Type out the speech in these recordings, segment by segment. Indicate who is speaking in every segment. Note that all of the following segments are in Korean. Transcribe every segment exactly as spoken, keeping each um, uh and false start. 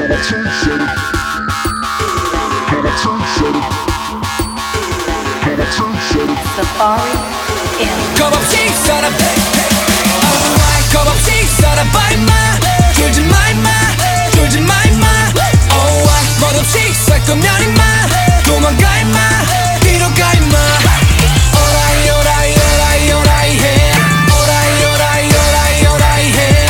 Speaker 1: Safari in
Speaker 2: 겁없이 살아봐 oh, 겁없이 살아봐 임마 졸지 마 임마 졸지 마 임마 oh, 멋없이 살 거면 임마 도망가 임마 뒤로 가 임마 오라이 오라이 오라이 오라이 해 오라이 오라이 오라이 오라이 해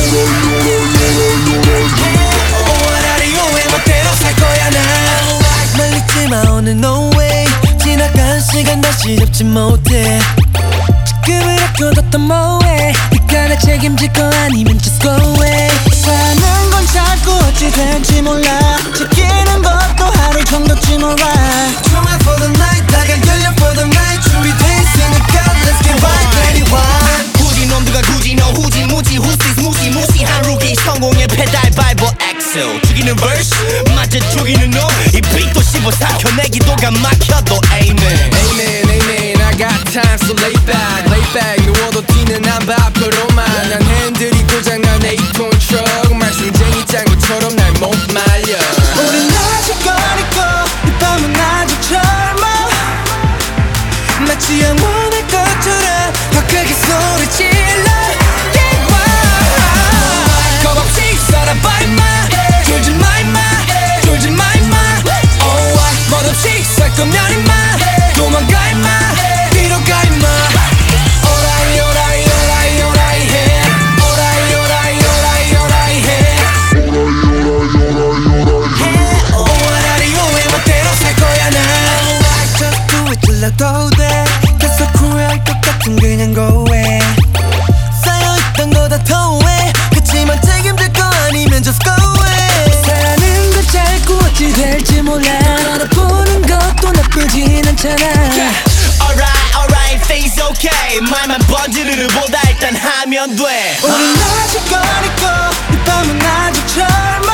Speaker 2: 오라이 오라이 멋대로 살 거야 나 말리지 마 오늘 no way 지나간 시간 다시 잡지 못해 지금을 아껴뒀던 뭐해 네가 나 책임질 거 아니면 just go away 사는 건 자꾸 어찌 될지 몰라 지키는 것도 하루 정도쯤 alright Trying for the night 다가 열려 for the night 준비돼 있으니까 let's get right anyone 굳이 놈들과 굳이 너 후지 무지 후시스 무시 무시한 루키 성공의 페달 밟어 엑셀 죽이는 verse 맞아 죽이는 놈이 빅도 씹어 삼켜내기도가 막혀도 amen
Speaker 3: Amen, amen, I got time so lay back, lay back 누워도 튀는 안 밖으로만 난 핸들이 고장난 eight ton truck 말썽쟁이 짱구처럼 날 못 말려
Speaker 2: 우린 아직 어리고 이 밤은 아직 젊어 마치 영원할 것처럼 더 크게 소리 질러 yeah, wow. 겁없이 살아봐 임마 졸지 마 임마 졸지 마 임마 oh, 멋없이 살 거면 임마 도망가 임마 뒤로 가 임마 오라이 오라이 오라이 오라이 해 오라이 오라이 오라이 오라이 해 오라이 오라이 멋대로 살 거야 나 Just do it 질러도 돼 계속 후회할 것 같은 그냥 go away 쌓여있던 거 다 토해 그치만 책임질 거 아니면 just go away 사는 건 짧고 어찌 될지 몰라 알아보는 것도 나쁘진 않잖아 Alright alright face okay 말만 번지르르 보다 일단 하면 돼 우린 아직 어리고 이 밤은 아직 젊어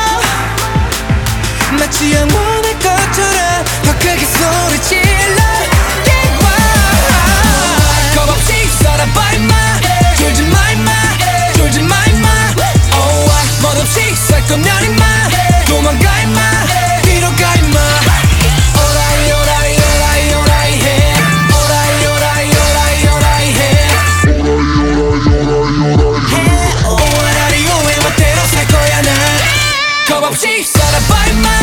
Speaker 2: 마치 영원할 것처럼 더 크게 소리 질러 yeah, wow. 겁없이 살아봐 임마 졸지 마 임마 졸지 마 임마 oh, 멋없이 살 거면 임마 도망가 임마 뒤로 가 임마 오라이 오라이 오라이 오라이 해 오라이 오라이 오라이 오라이 해 오라이 오라이 멋대로 살 거야 나 겁없이 살아봐 임마